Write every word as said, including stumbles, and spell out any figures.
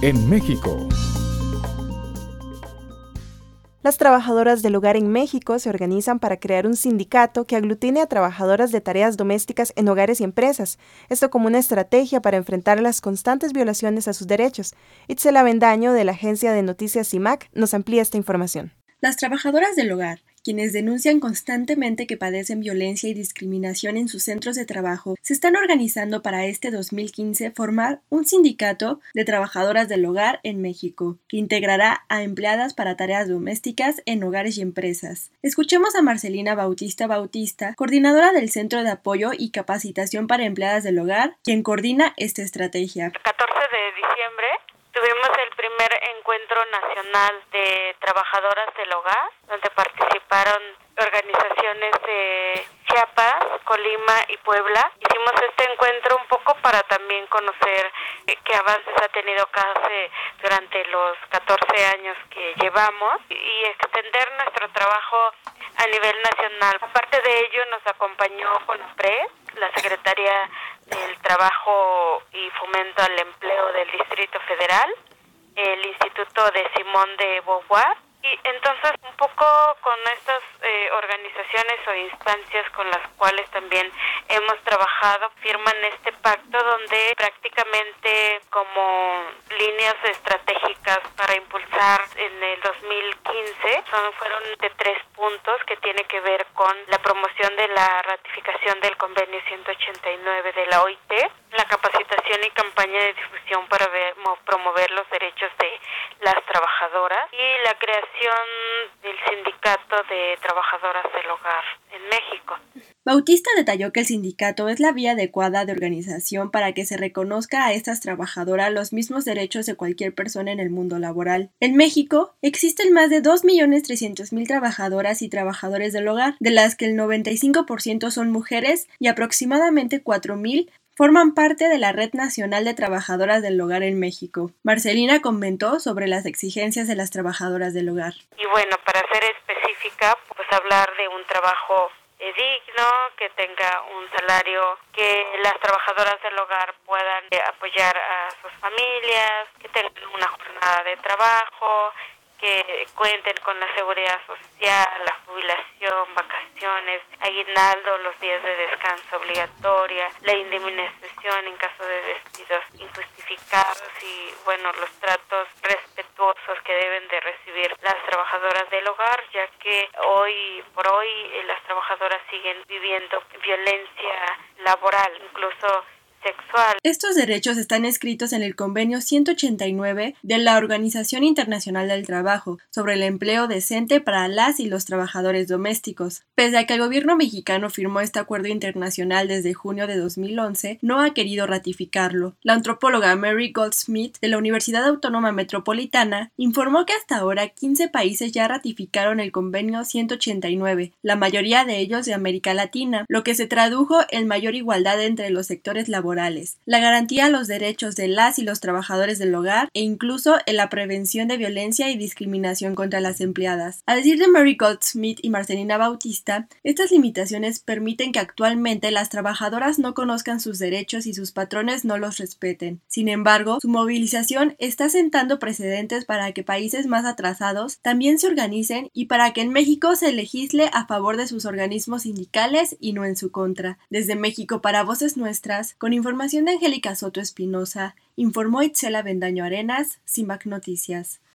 en México. Las trabajadoras del hogar en México se organizan para crear un sindicato que aglutine a trabajadoras de tareas domésticas en hogares y empresas, esto como una estrategia para enfrentar las constantes violaciones a sus derechos. Itzel Avendaño, de la agencia de noticias C I M A C, nos amplía esta información. Las trabajadoras del hogar, quienes denuncian constantemente que padecen violencia y discriminación en sus centros de trabajo, se están organizando para este dos mil quince formar un sindicato de trabajadoras del hogar en México, que integrará a empleadas para tareas domésticas en hogares y empresas. Escuchemos a Marcelina Bautista Bautista, coordinadora del Centro de Apoyo y Capacitación para Empleadas del Hogar, quien coordina esta estrategia. El catorce de diciembre tuvimos el primer encuentro nacional de trabajadoras del hogar, donde participaron organizaciones de Chiapas, Colima y Puebla. Hicimos este encuentro un poco para también conocer qué avances ha tenido CASE durante los catorce años que llevamos y extender nuestro trabajo a nivel nacional. Aparte de ello, nos acompañó CONAPRED, la Secretaría del Trabajo y Fomento al Empleo del Distrito Federal, el Instituto de Simón de Beauvoir, y entonces un poco con estas eh, organizaciones o instancias con las cuales también hemos trabajado, firman este pacto donde prácticamente como líneas estratégicas para impulsar en el dos mil quince son, fueron de tres puntos que tiene que ver con la promoción de la ratificación del convenio ciento ochenta y nueve de la O I T, la capacitación y campaña de difusión para ver, promover los derechos de las trabajadoras y la creación del sindicato de trabajadoras del hogar en México. Bautista detalló que el sindicato es la vía adecuada de organización para que se reconozca a estas trabajadoras los mismos derechos de cualquier persona en el mundo laboral. En México existen más de dos millones trescientas mil trabajadoras y trabajadores del hogar, de las que el noventa y cinco por ciento son mujeres y aproximadamente cuatro mil forman parte de la Red Nacional de Trabajadoras del Hogar en México. Marcelina comentó sobre las exigencias de las trabajadoras del hogar. Y bueno, para ser específica, pues hablar de un trabajo digno, que tenga un salario, que las trabajadoras del hogar puedan apoyar a sus familias, que tengan una jornada de trabajo, que cuenten con la seguridad social, la jubilación, vacaciones, aguinaldo, los días de descanso obligatoria, la indemnización en caso de despidos injustificados y, bueno, los tratos respetuosos que deben de recibir las trabajadoras del hogar, ya que hoy por hoy eh, las trabajadoras siguen viviendo violencia laboral, incluso sexual. Estos derechos están escritos en el Convenio ciento ochenta y nueve de la Organización Internacional del Trabajo sobre el empleo decente para las y los trabajadores domésticos. Pese a que el gobierno mexicano firmó este acuerdo internacional desde junio de dos mil once, no ha querido ratificarlo. La antropóloga Mary Goldsmith de la Universidad Autónoma Metropolitana informó que hasta ahora quince países ya ratificaron el Convenio ciento ochenta y nueve, la mayoría de ellos de América Latina, lo que se tradujo en mayor igualdad entre los sectores laborales, la garantía a los derechos de las y los trabajadores del hogar e incluso en la prevención de violencia y discriminación contra las empleadas. A decir de Mary Goldsmith y Marcelina Bautista, estas limitaciones permiten que actualmente las trabajadoras no conozcan sus derechos y sus patrones no los respeten. Sin embargo, su movilización está sentando precedentes para que países más atrasados también se organicen y para que en México se legisle a favor de sus organismos sindicales y no en su contra. Desde México para Voces Nuestras, con información de Angélica Soto Espinosa, informó Itzel Avendaño Arenas, C I M A C Noticias.